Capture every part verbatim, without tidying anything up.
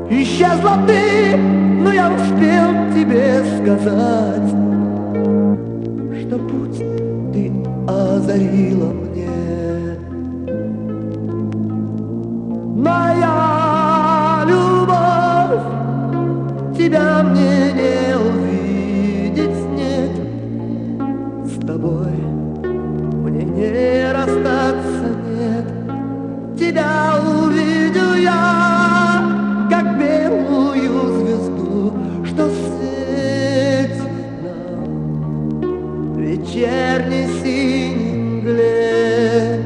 Исчезла ты, но я успел тебе сказать, что путь ты озарила мне. Моя любовь, тебя мне не увидеть нет. С тобой мне не расстаться нет. Тебя увидел я, как белую звезду, что светит нам в вечерней синей мгле.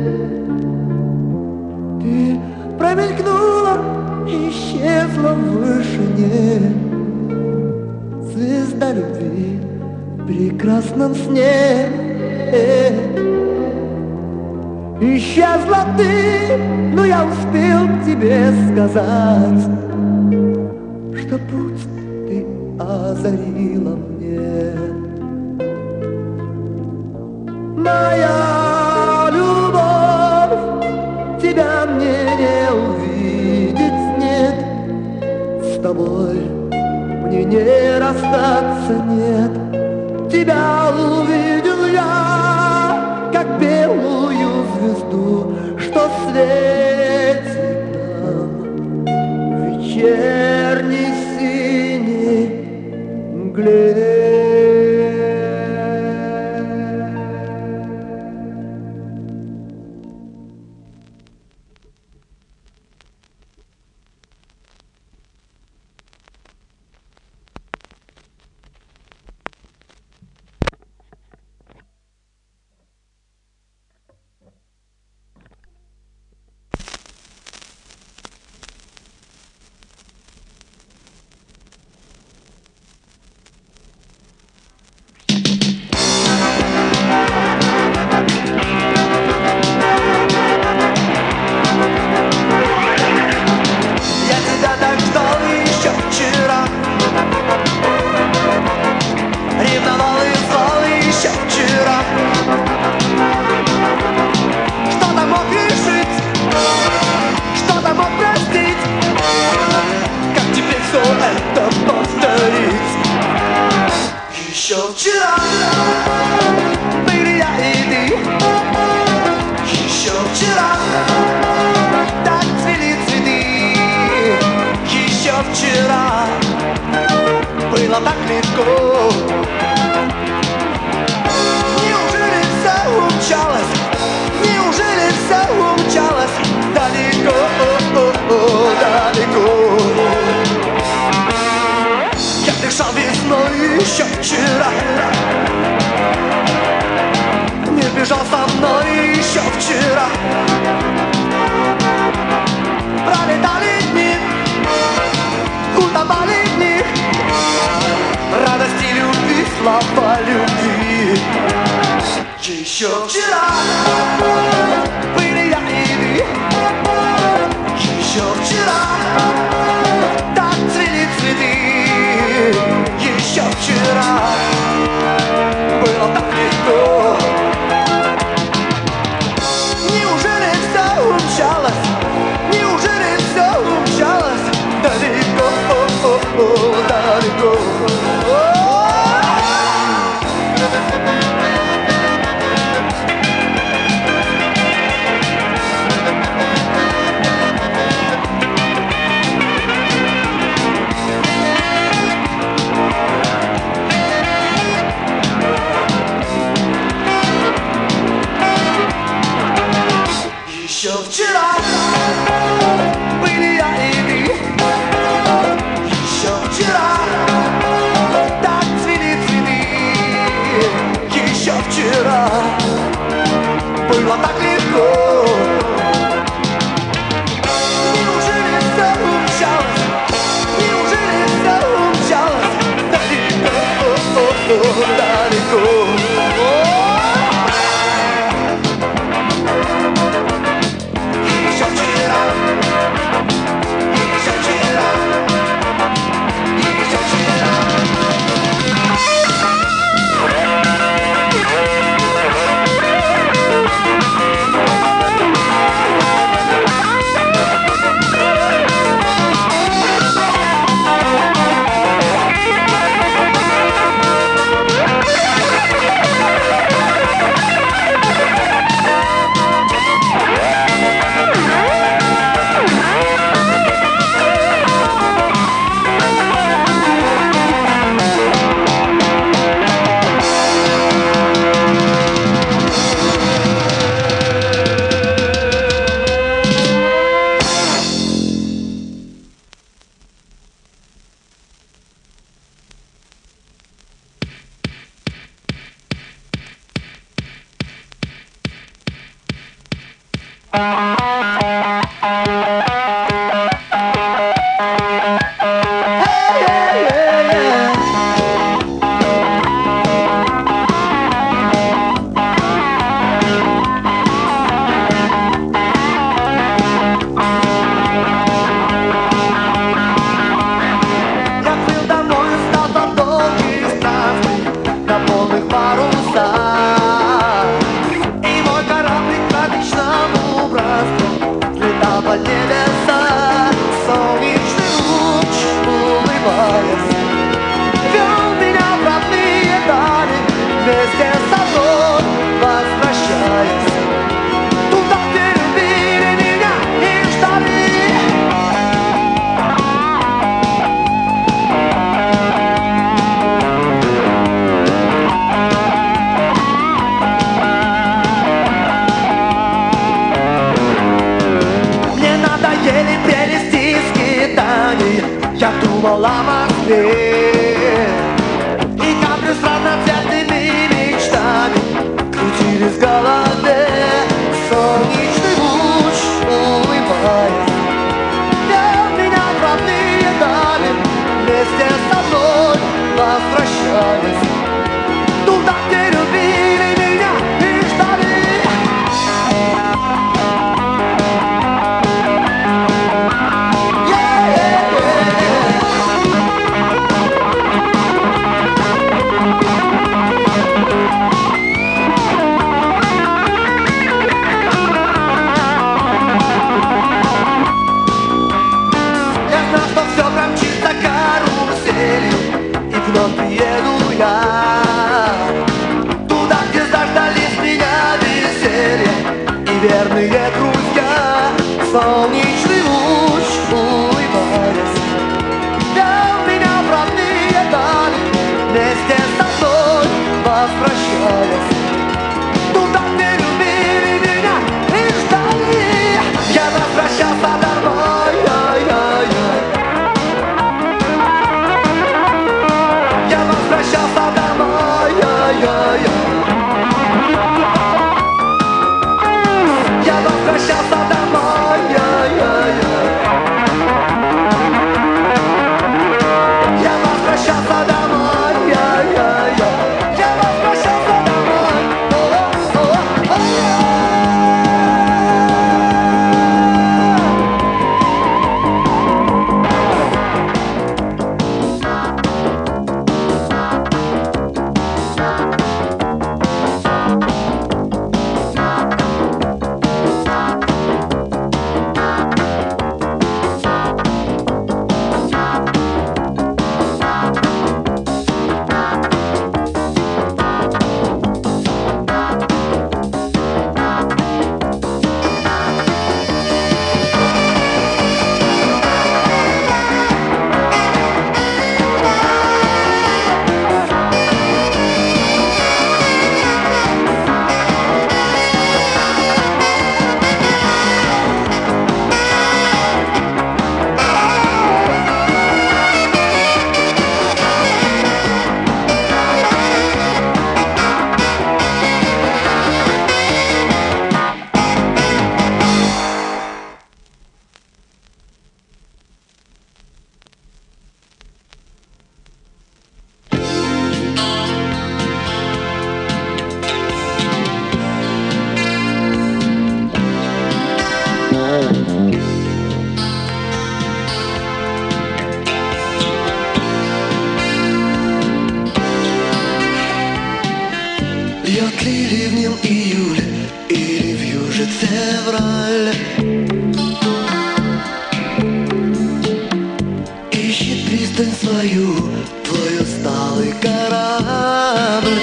Ты промелькнула и исчезла в вышине, звезда любви в прекрасном сне. Исчезла ты, но я успел тебе сказать, что путь ты озарила мне. Моя любовь, тебя мне не увидеть нет. С тобой мне не расстаться нет. Тебя увидел я, как белую звезду, что светит нам в вечерней синей мгле. думал о Москве, и капли с разноцветными мечтами крутились в голове. Солнечный луч, улыбаясь, вел меня в родные дали, вместе со мной возвращаясь туда, где любили меня и ждали. Вновь приеду я туда, где заждались меня веселье и верные друзья. Солнечный луч, улыбаясь, вел меня в родные дали, вместе со мной возвращаясь туда, где любили меня и ждали. Я возвращался домой, ай-яй-яй. Возвращался домой, ай-яй-яй. Я возвращался домой, ай-яй-яй. Я возвращался домой, ай-яй-яй. Я возвращался домой, о-о-о-о. Льет ли ливнем июль или вьюжит февраль? Ищет пристань свою твой усталый корабль.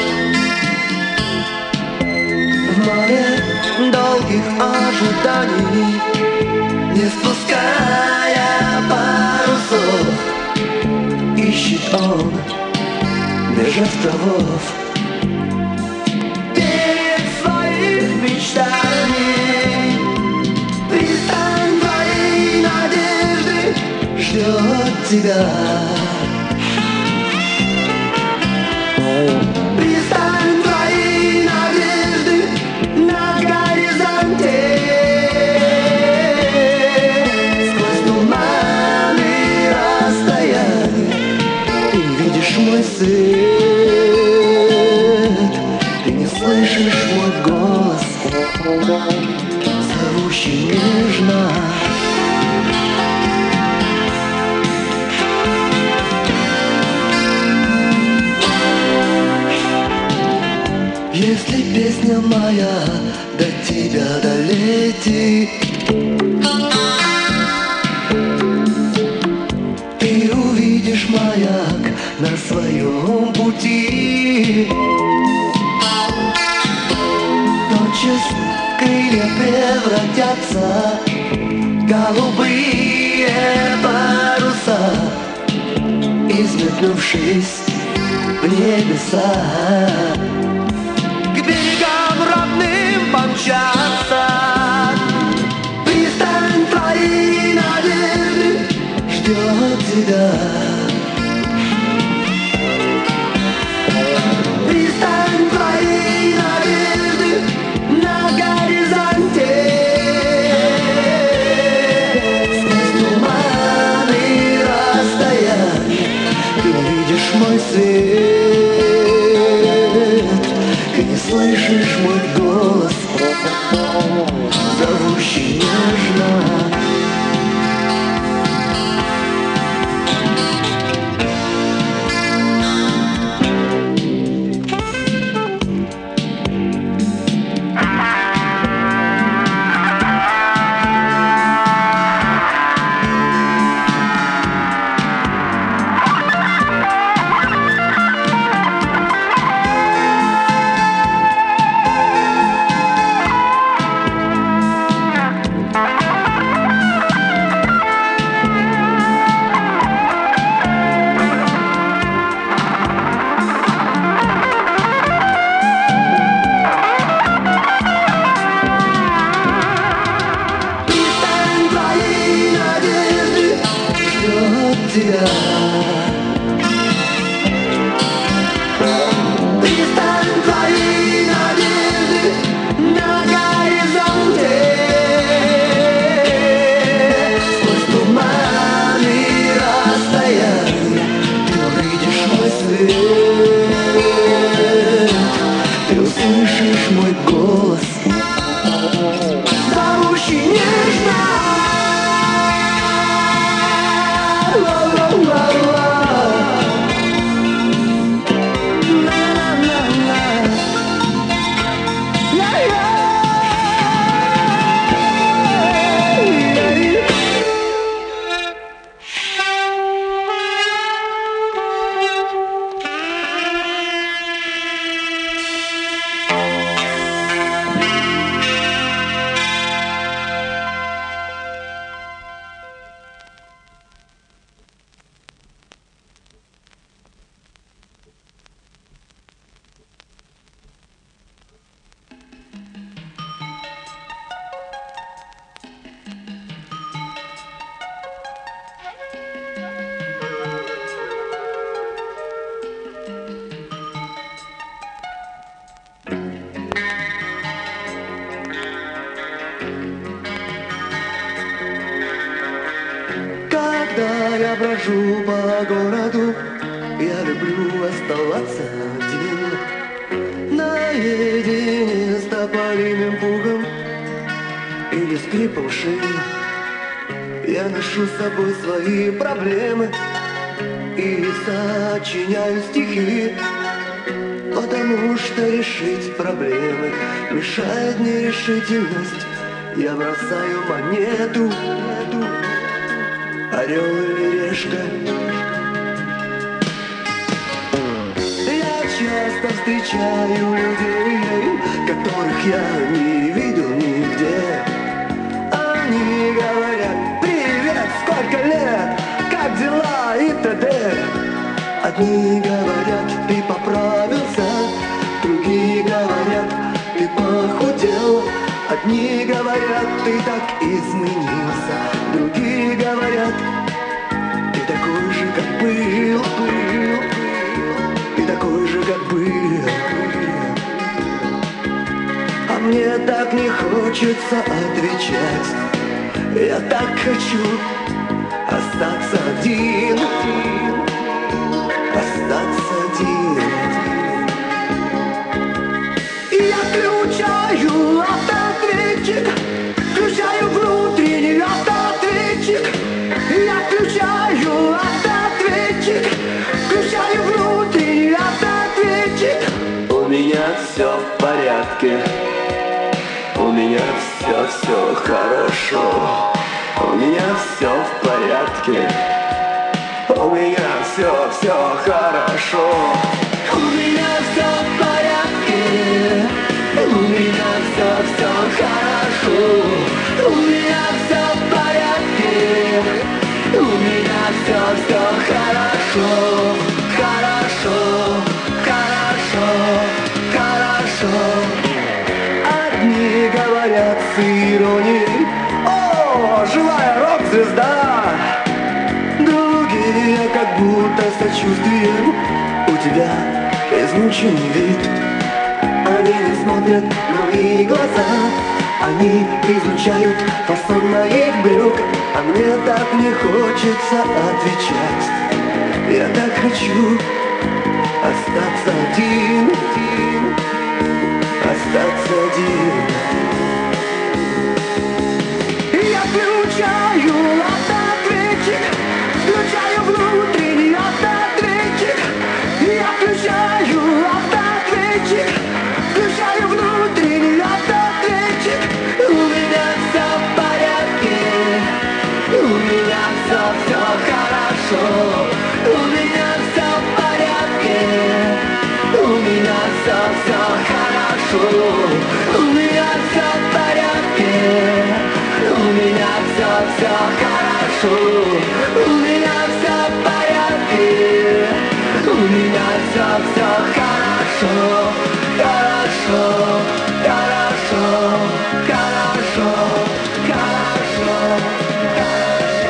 В море долгих ожиданий, не спуская парусов, ищет он меж островов мечтаний. Пристань твоей надежды ждет тебя. Пристань твоей надежды на горизонте. Сквозь туманы расстояния ты видишь мой свет. Ты не слышишь мой голос, зовущий нежно. Если песня моя до тебя долетит, ты увидишь маяк на своем пути. Тотчас крылья превратятся в голубые паруса, изметнувшись в небеса, к берегам родным помчаться. Пристань твоей надежды ждет тебя. Когда я брожу по городу, я люблю оставаться один, наедине с тополиным пугом или скрипом шин. Я ношу с собой свои проблемы и сочиняю стихи, потому что решить проблемы мешает нерешительность. Я бросаю монету, орел или решка. Я часто встречаю людей, которых я не видел нигде. Они говорят: привет, сколько лет, как дела и т.д. Одни говорят: ты поправился, другие говорят: ты похудел. Одни говорят: ты так изменился, другие говорят: ты такой же, как был, был, ты такой же, как был. А мне так не хочется отвечать, я так хочу остаться один, остаться один. Я включаю автоответчик, включаю внутренний автоответчик. Я включаю автоответчик, включаю внутренний автоответчик. У меня все в порядке, у меня все, все хорошо. У меня все в порядке, у меня все, все хорошо. У меня все в порядке, у меня все, все хорошо. У меня все в порядке, у меня все, все хорошо. Хорошо, хорошо, хорошо. Одни говорят с иронией: о, живая рок-звезда. Другие как будто сочувствием: у тебя измученный вид. Они не смотрят в мои глаза, они изучают фасон моих брюк. А мне так не хочется отвечать, я так хочу остаться один, один, остаться один. Я включаю автоответчик, включаю внутренний автоответчик. Я включаю автоответчик, включаю внутренний автоответчик. У меня все в порядке, у меня все, все хорошо. У меня все в порядке, у меня все, все хорошо. У меня все в порядке, у меня все, все хорошо. У меня все в порядке, у меня все, все хорошо. Хорошо, хорошо, хорошо, хорошо, хорошо.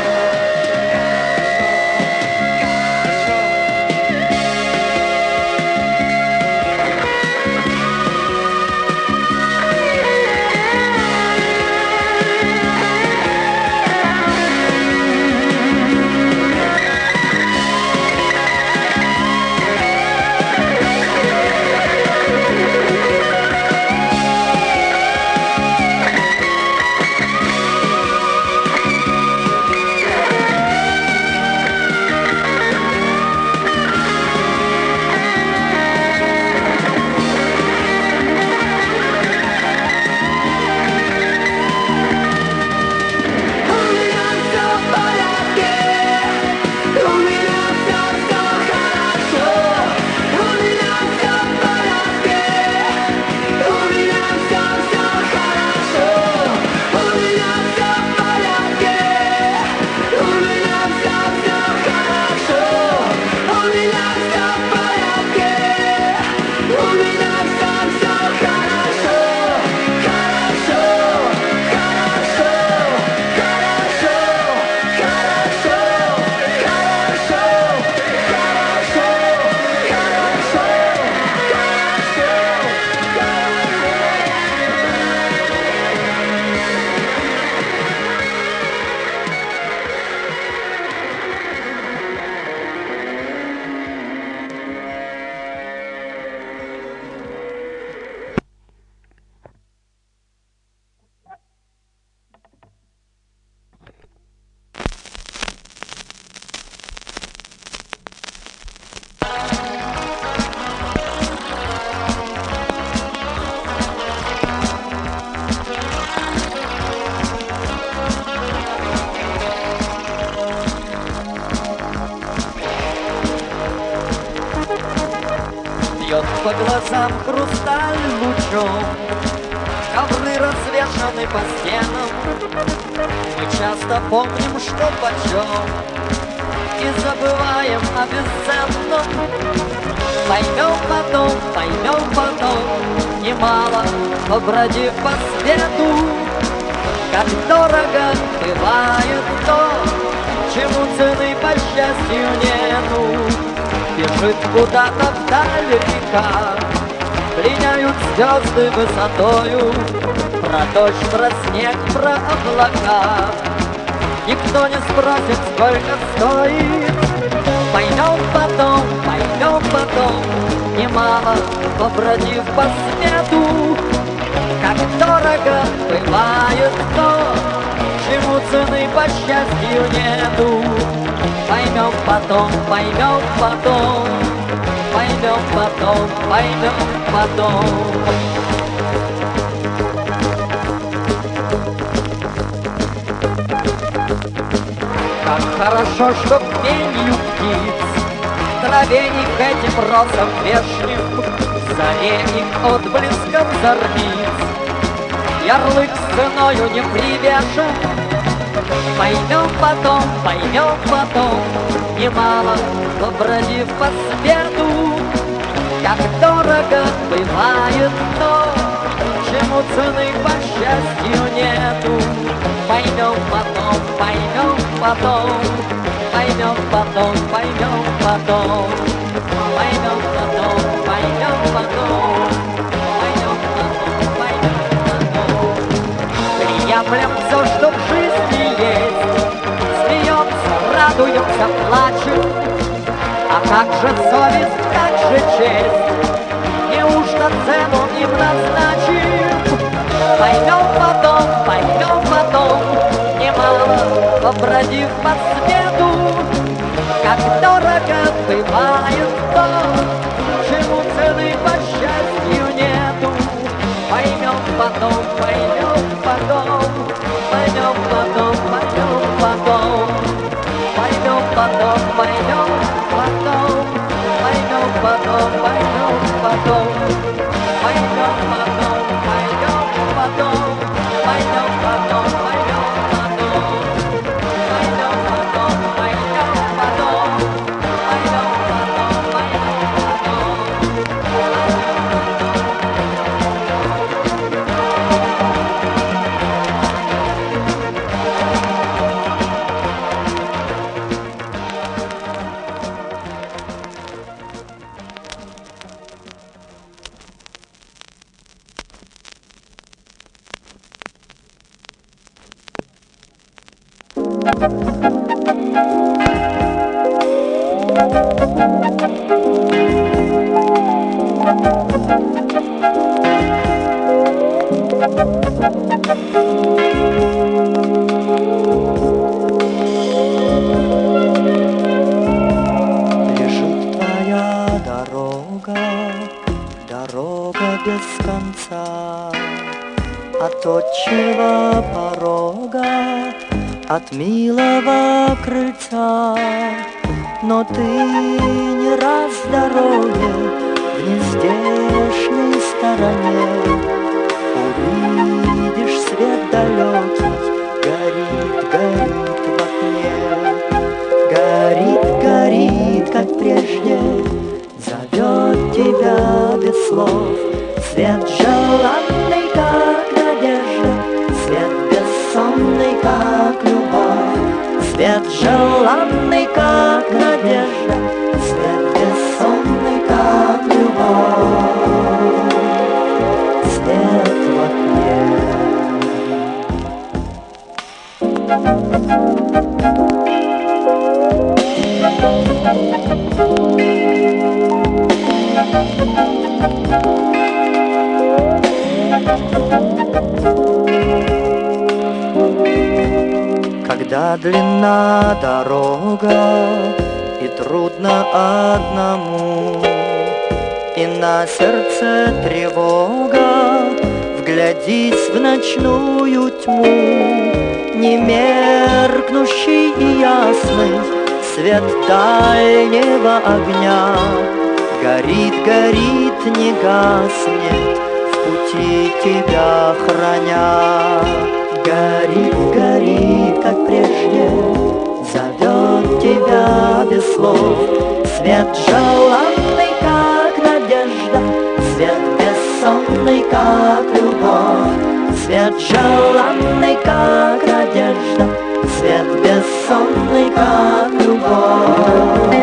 по глазам хрусталь лучом, ковры развешаны по стенам. Мы часто помним, что почем, и забываем о бесценном. Поймем потом, поймем потом, немало побродив по свету, как дорого бывает то, чему цены по счастью нету. Бежит куда-то вдаль река, пленяют звезды высотою, про дождь, про снег, про облака никто не спросит, сколько стоит. Пойдем потом, пойдем потом, немало побродив по свету, как дорого бывает то, чему цены по счастью нету. Поймем потом, поймем потом, поймем потом, поймем потом. Как хорошо, что пенью птиц в траве их этим росом вешним, в заре их отблеском зорниц ярлык с ценою не привешен. Поймем потом, поймем потом, немало побродив по свету, как дорого бывает то, чему цены по счастью нету. Поймем потом, поймем потом, поймем потом, поймем потом, поймем потом, поймем потом, поймем потом, поймем потом. Приемлем все, что в жизни есть, смеемся, радуемся, плачем. А как же совесть, как же честь, неужто цену им назначим? Поймем потом, поймем потом, немало побродив по свету, как дорого бывает то, чему цены по счастью нету. Поймем потом, поймем потом, поймем потом, поймем потом, поймем потом, поймем потом, поймем потом, поймем потом, поймем потом, пойдем потом, пойдем потом, пойдем потом, пойдем потом, пойдем потом, пойдем потом, пойдем Лежит твоя дорога, дорога без конца, от отчего порога, от милого крыльца. Но ты не раз в дороге в нездешней стороне увидишь свет далекий, горит, горит в окне. Горит, горит, как прежде, зовет тебя без слов. Свет желанный, как надежда, свет бессонный, как любовь. Свет желанный, как надежда, свет бессонный, как любовь. Свет в окне. Когда длинна дорога и трудно одному, и на сердце тревога, вглядись в ночную тьму. Не меркнущий и ясный свет дальнего огня Горит, горит, не гаснет, в пути тебя храня. Горит, горит, как прежде, зовет тебя без слов. Свет желанный, как надежда, свет бессонный, как любовь. Свет желанный, как надежда, свет бессонный, как любовь.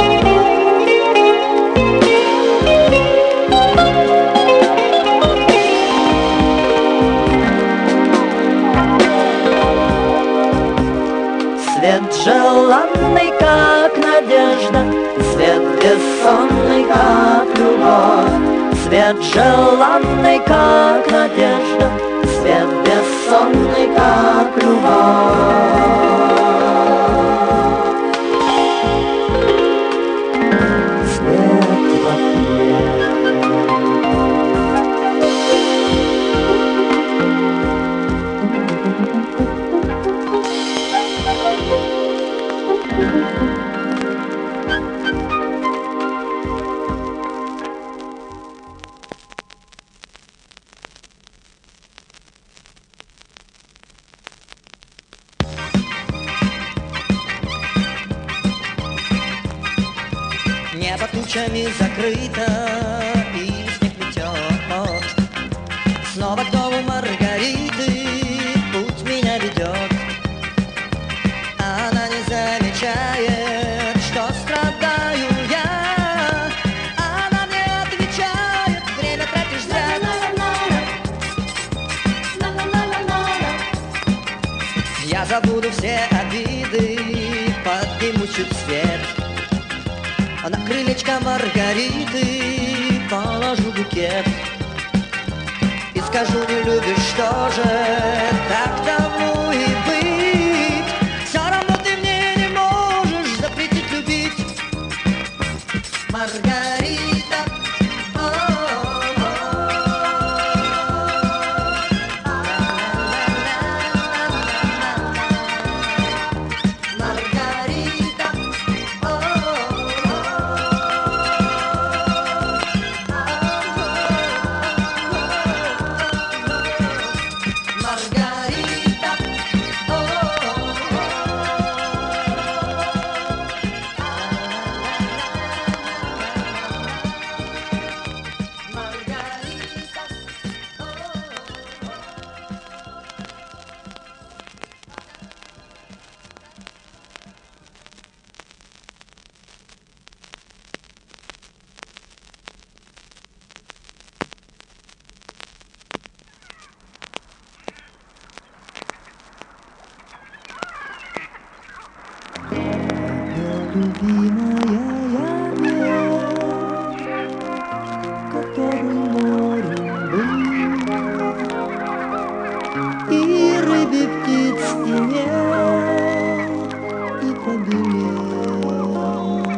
Свет желанный, как надежда, свет бессонный, как любовь. Свет желанный, как надежда, свет бессонный, как любовь. Свет в окне. Небо тучами закрыто, и снег метет. Снова к дому Маргариты путь меня ведет. Она не замечает, что страдаю я. Она мне отвечает: время тратишь зря. Я забуду все обиды, подниму чуть свет. На крылечко Маргариты положу букет и скажу: не любишь, что же, так тому и быть. Все равно ты мне не можешь запретить любить. Маргарита, любимая я, который морем был, и рыбе, птиц имел, и побелел.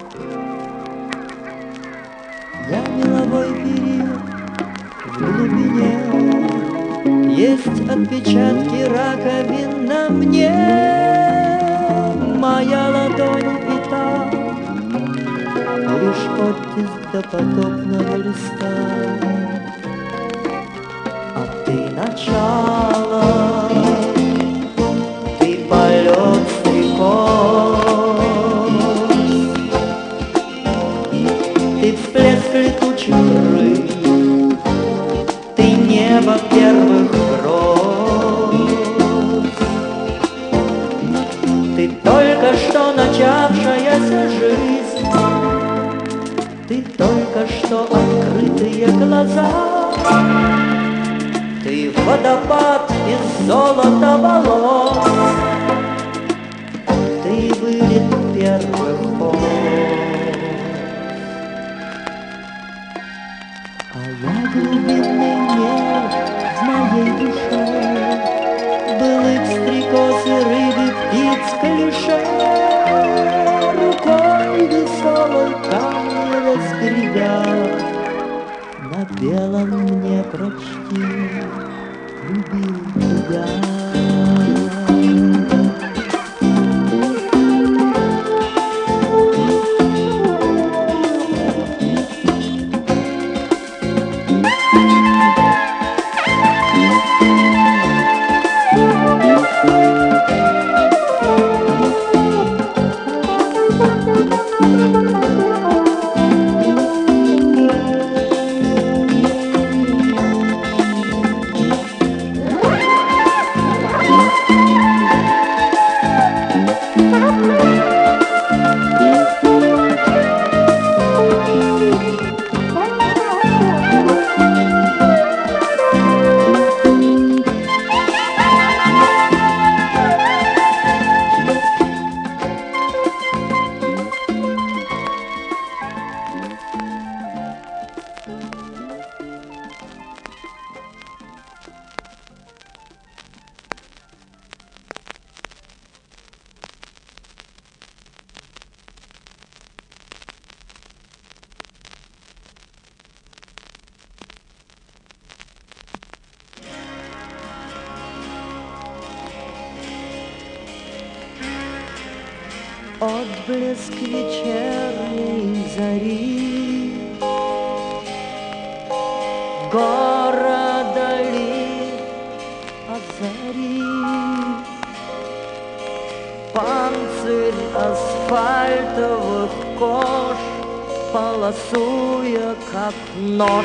Я меловой период в глубине, есть отпечатки раковин на мне. Моя ладонь и та, лишь оттиск допотопного листа. А ты начало, ты полет стрекоз, ты всплеск летучих рыб, ты небо первых гроз. Ты только что начавшаяся жизнь, ты только что открытые глаза, ты водопад из золота волос, ты вылет первых поз. А я глубинный мир в моей душе, былых стрекоз и рыбы, птиц клише. Рукой веселой камни воскребя, на белом мне прочти: любил тебя. Отблеск вечерней зари, города ли озари, панцирь асфальтовых кож, полосуя как нож.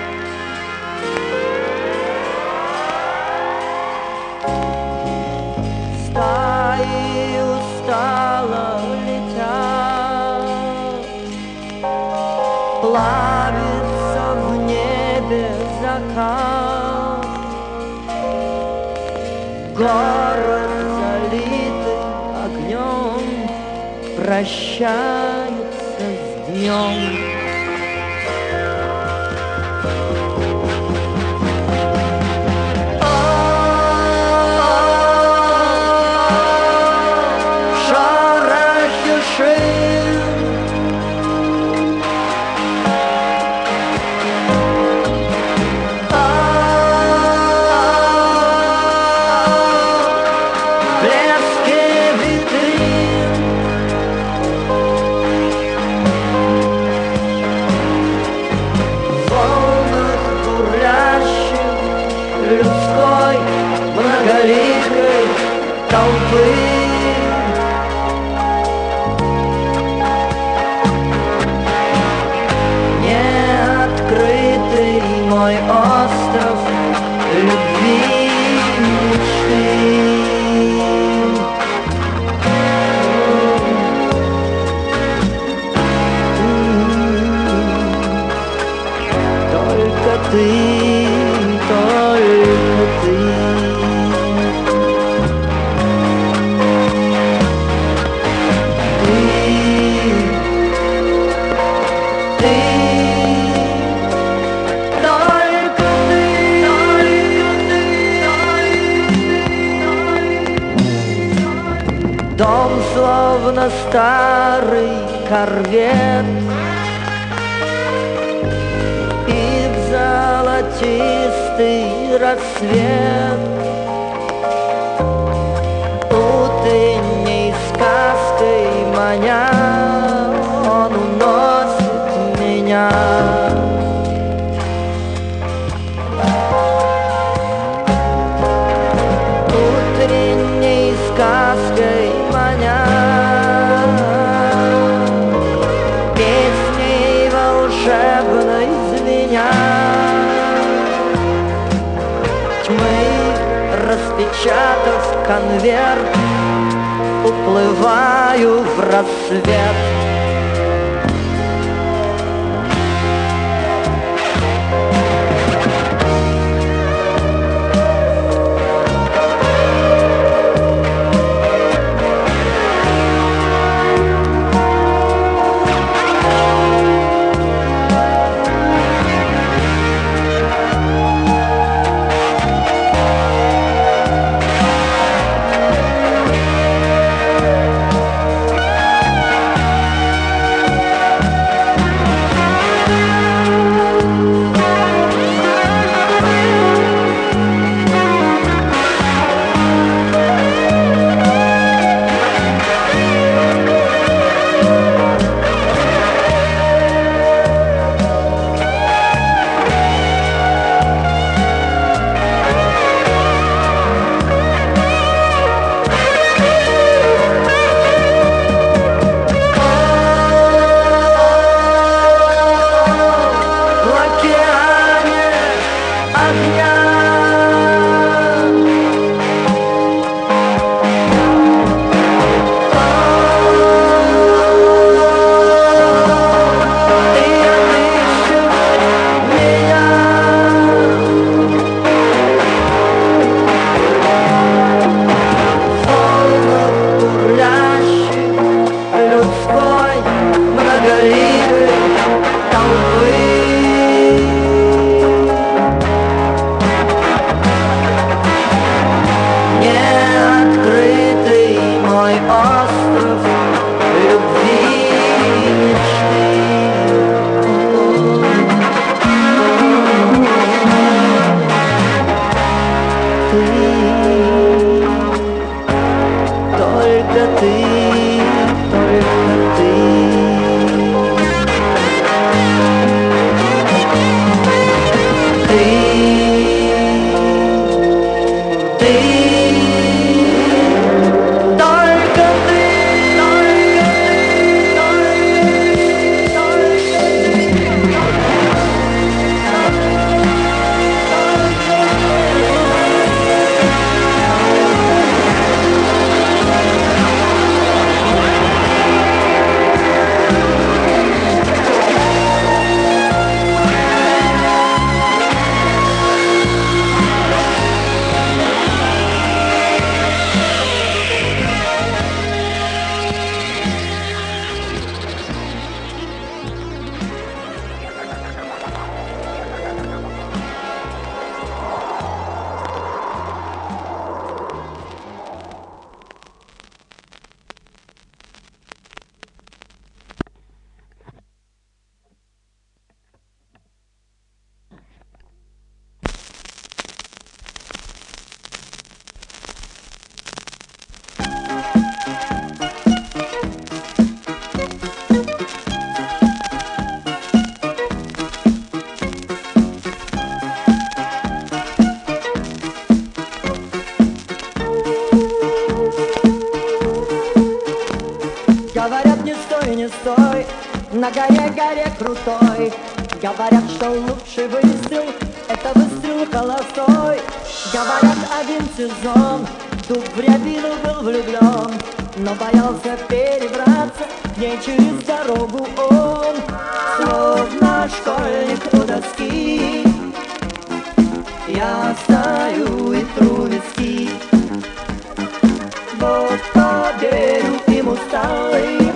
Стаи устало летят, плавится в небе закат. Город, залитый огнем, прощается с днем. Людской многоликой толпы неоткрытый мой остров любви мечты. Только ты, только ты. Дом словно старый корвет, и в золотистый рассвет утренней сказкой маня он уносит меня. Утренней сказкой маня, песней волшебной звеня, тьмы распечатав конверт, уплываю в рассвет. Говорят, не стой, не стой, на горе, горе крутой. Говорят, что лучший выстрел — это выстрел холостой. Говорят, один сезон дуб в рябину был влюблен, но боялся перебраться к ней через дорогу он. Словно школьник у доски я стою и тру виски. Вот поверю им усталый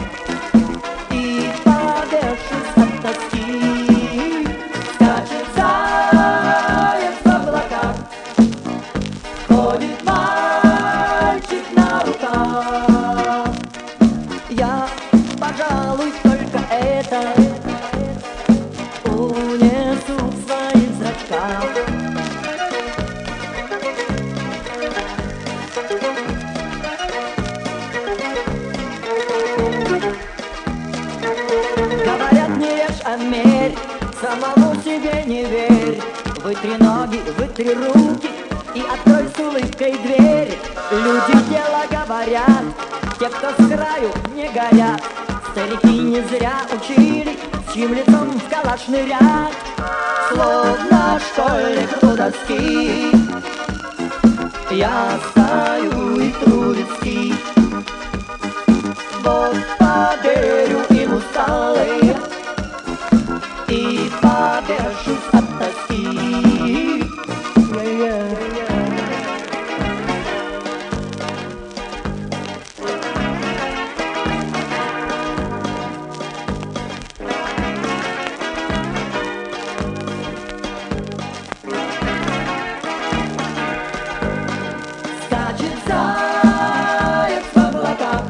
и повешусь от тоски. Скачет заяц в облаках, ходит мальчик на руках. Я, пожалуй, только это унесу в своих зрачках. Говорят, не ешь, а мерь, самому себе не верь. Вытри ноги, вытри руки и открой с улыбкой дверь. Люди дело говорят, те, кто с краю, не горят. Старики не зря учили, с чьим лицом в калаш нырять. Словно школьник у доски я стою и тру виски. Вот поверю им усталые и повешусь от тоски. Скачет заяц в облаках,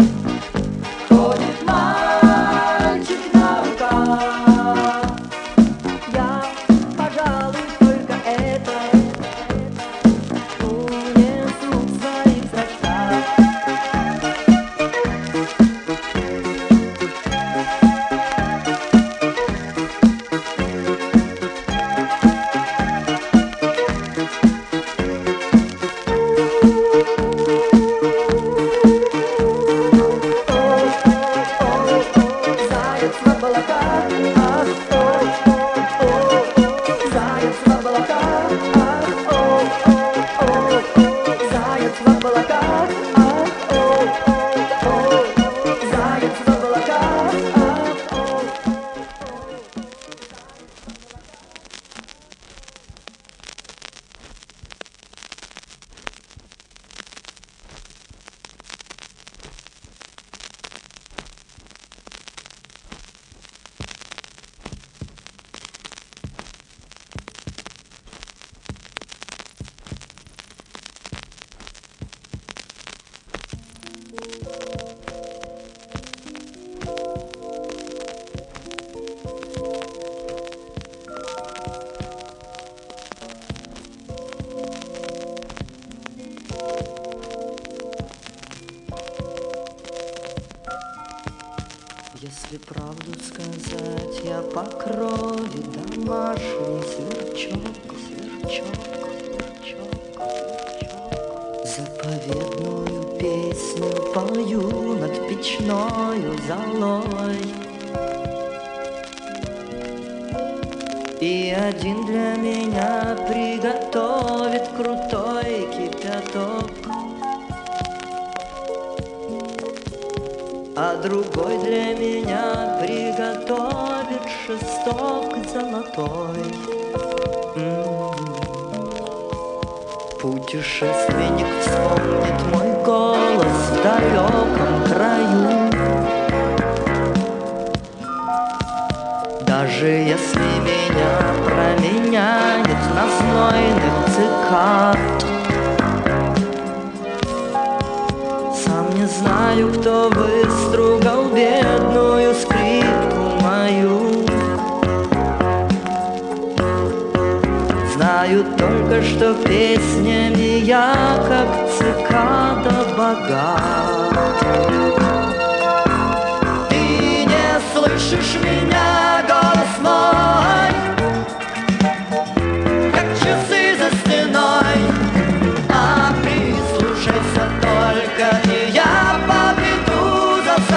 ходит мальчик на руках. Я, пожалуй, только это унесу в своих зрачках. Заяц в облаках, ах, ой, ой, ой, заяц в облаках, ах, ой, ой, ой, заяц в облаках, ах, ой, ой, ой, заяц в облаках, ах, ой. Если правду сказать, я по крови домашний сверчок, сверчок, сверчок, сверчок. Заповедную песню пою над печною золой. И один для меня приготовит крутой кипяток, а другой для меня приготовит шесток золотой. М-м-м. Путешественник вспомнит мой голос в далеком краю, даже если меня променяет на знойных цикад. Сам не знаю, кто выстругал бедную скрипку мою. Знаю только, что песнями я, как цикада, богат. Ты не слышишь меня, голос мой, как часы за стеной, а прислушайся только, и я поведу за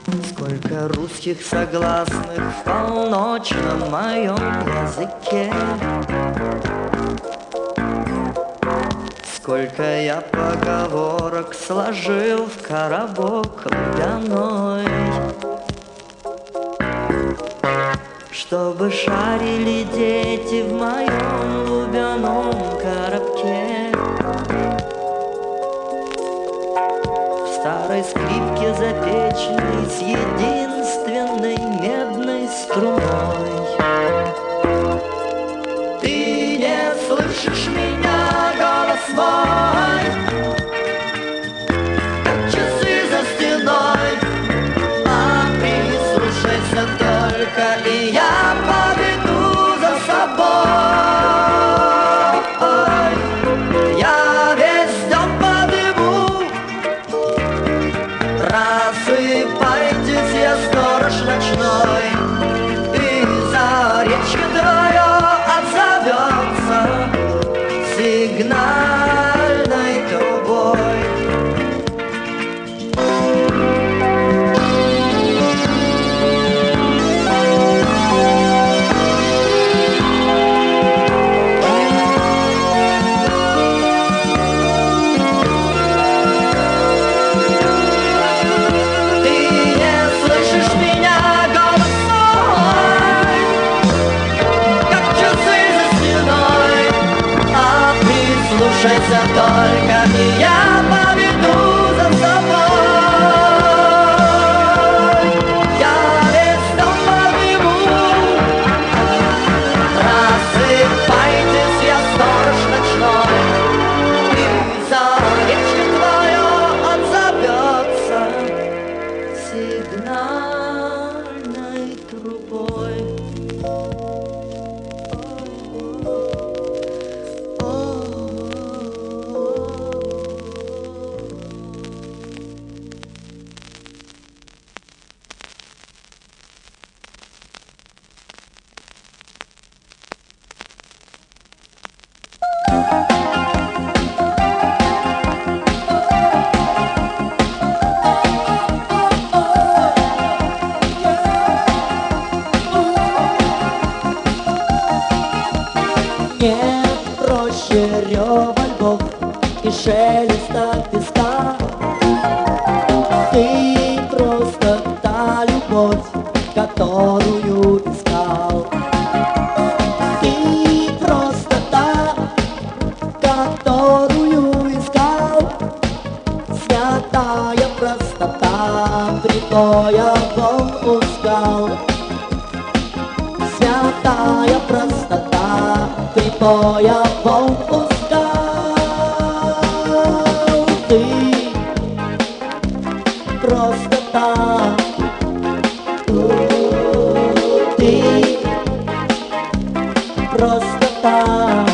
Сколько русских согласных в полночном моем языке. Сколько я поговорок сложил в коробок ледяной, чтобы шарили дети в моем лубяном коробке. В старой скрипке запеченной с единственной медной струной. Ты не слышишь меня, голос мой, как часы за стеной, а прислушайся только, и я поведу за собой. Я весь дом подыму, просыпайтесь, я сторож ночной, и заречье твое отзовется сигнальной трубой. Слушайся только, и я поведу за собой. Я весь дом подниму, просыпайтесь, я сторож ночной, и заречье твое отзовется сигнальной трубой. И шелеста песка. Ты просто та любовь, которую искал. Ты просто та, которую искал. Святая простота, притоя вон у скал. Святая простота, притоя вон у скал. Ты просто так, ты просто так,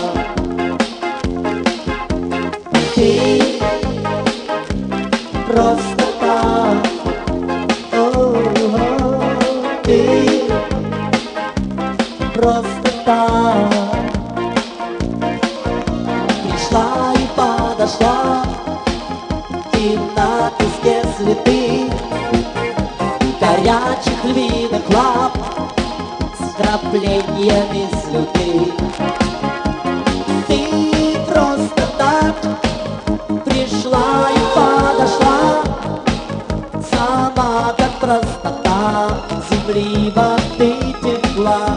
ты просто так, ты просто так. Пришла и подошла, и на песке цветы горячих львиных лап с вкраплениями слюны. Ты просто так пришла и подошла, сама как простота земли, воды, тепла.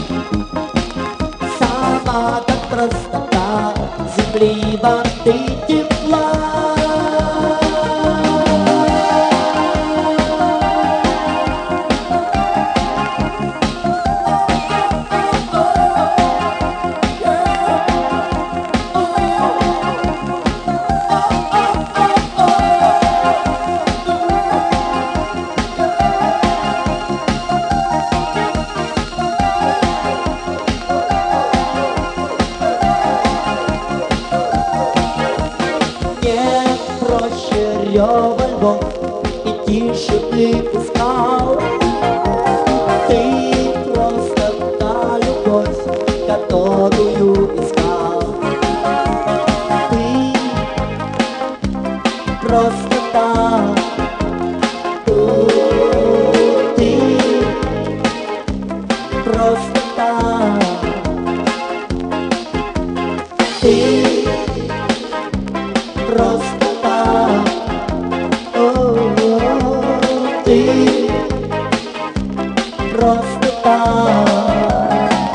Сама как простота земли, воды, тепла. просто так.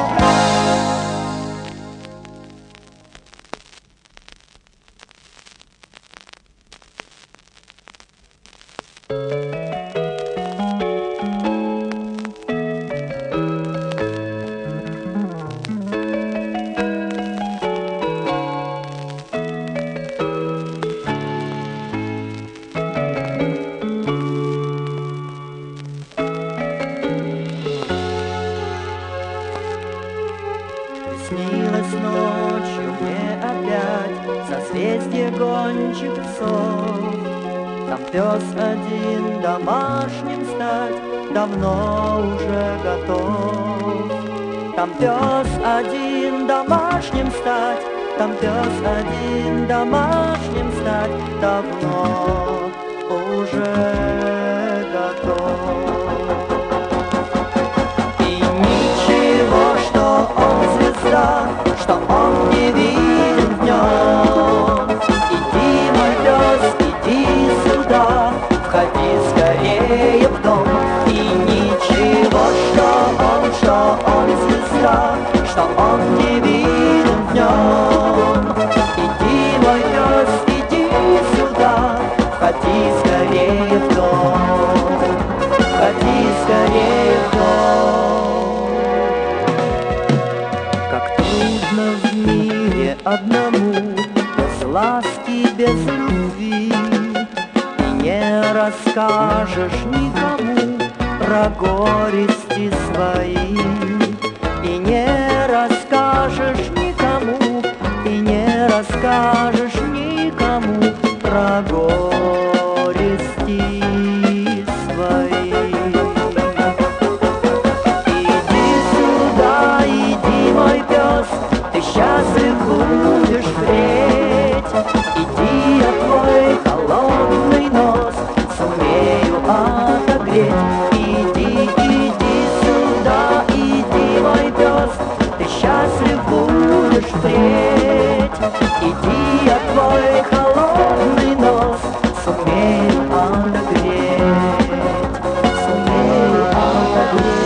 Снилось ночью мне опять созвездие гончих псов. Там пес один домашним стать давно уже готов. Там пес один домашним стать, там пес один домашним стать давно уже готов. Что он не виден днем. Иди, мой пес, иди сюда, входи скорее в дом. И ничего, что он, что он звезда, что он не виден днем. Иди, мой пес, иди сюда, входи скорее в дом, входи скорее в дом. В мире одному, без ласки, без любви, и не расскажешь никому про горести свои, и не расскажешь никому, и не расскажешь никому про горести свои. Иди сюда, иди, мой пес, ты счастлив будешь впредь. Иди, я твой холодный нос сумею отогреть. Иди, иди сюда, иди, мой пес, ты счастлив будешь впредь. Иди, я твой холодный нос сумею отогреть, сумею отогреть.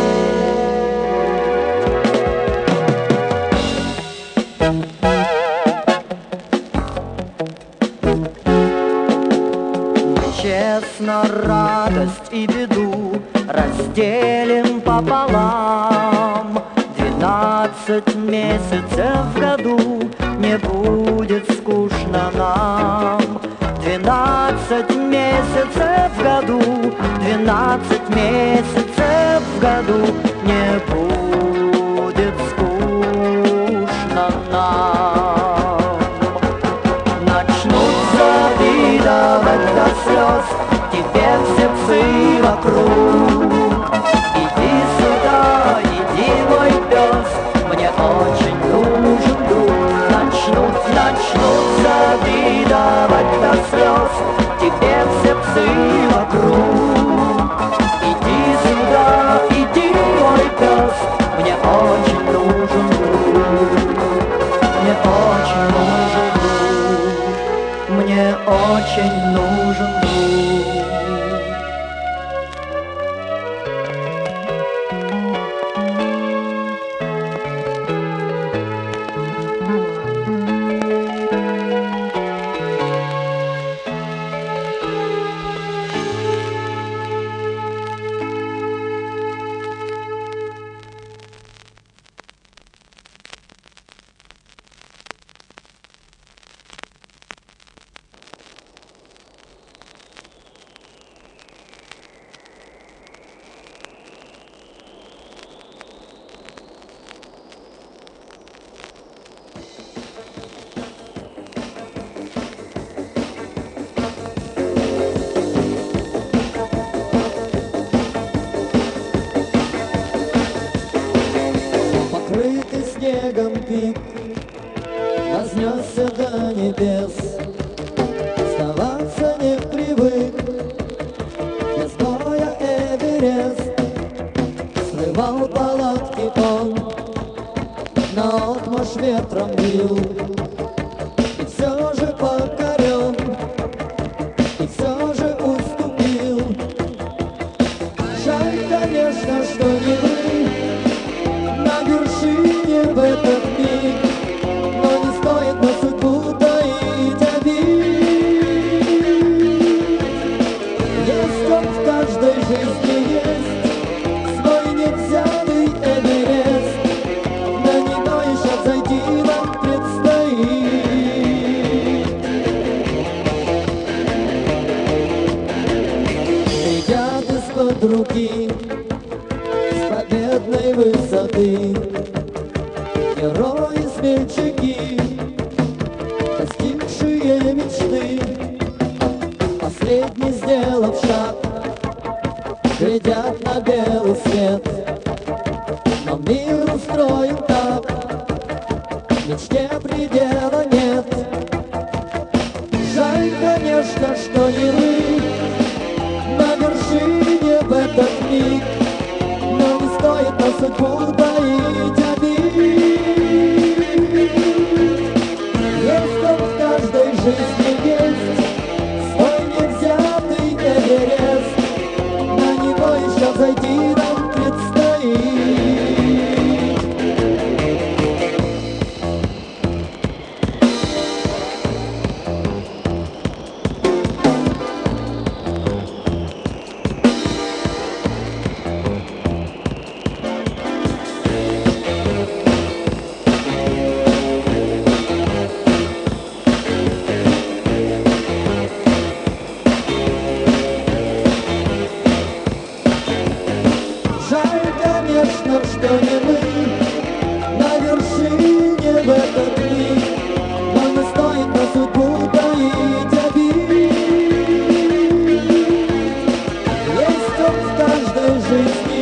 Честно радость и беду разделим пополам. Двенадцать месяцев в году не будет скучно нам. Двенадцать месяцев в году, двенадцать месяцев в году не будет скучно нам. Начнут завидовать до слез тебе все псы вокруг. Иди сюда, иди, мой пес, мне очень нужен друг. Начнут, начнут завидовать до слез тебе все псы вокруг. Иди сюда, иди, мой пес, мне очень нужен друг. Мне очень нужен друг. Мне очень нужен друг. снегом пик вознесся до небес. Оставаться не привык, без боя Эверест. Срывал палатки он, наотмашь ветром бил, и все же покорен, и все же уступил. Жаль, конечно, что не вы на вершине в этот миг, но не стоит на судьбу таить обид. Есть он в каждой жизни, есть свой невзятый Эверест, на него еще взойти нам предстоит. Глядят из-под руки с победной высоты герои-смельчаки, достигшие мечты, последний сделав шаг, глядят на белый свет. Но мир устроен так, мечте предела нет. Жаль, конечно, что не вы на вершине в этот миг, но не стоит на судьбу таить обид. Есть он в каждой жизни, есть свой невзятый Эверест, на него еще зайти нам предстоит. Жаль, конечно, что не мы на вершине в этот миг, но не стоит на судьбу таить обид. Есть он в каждой жизни,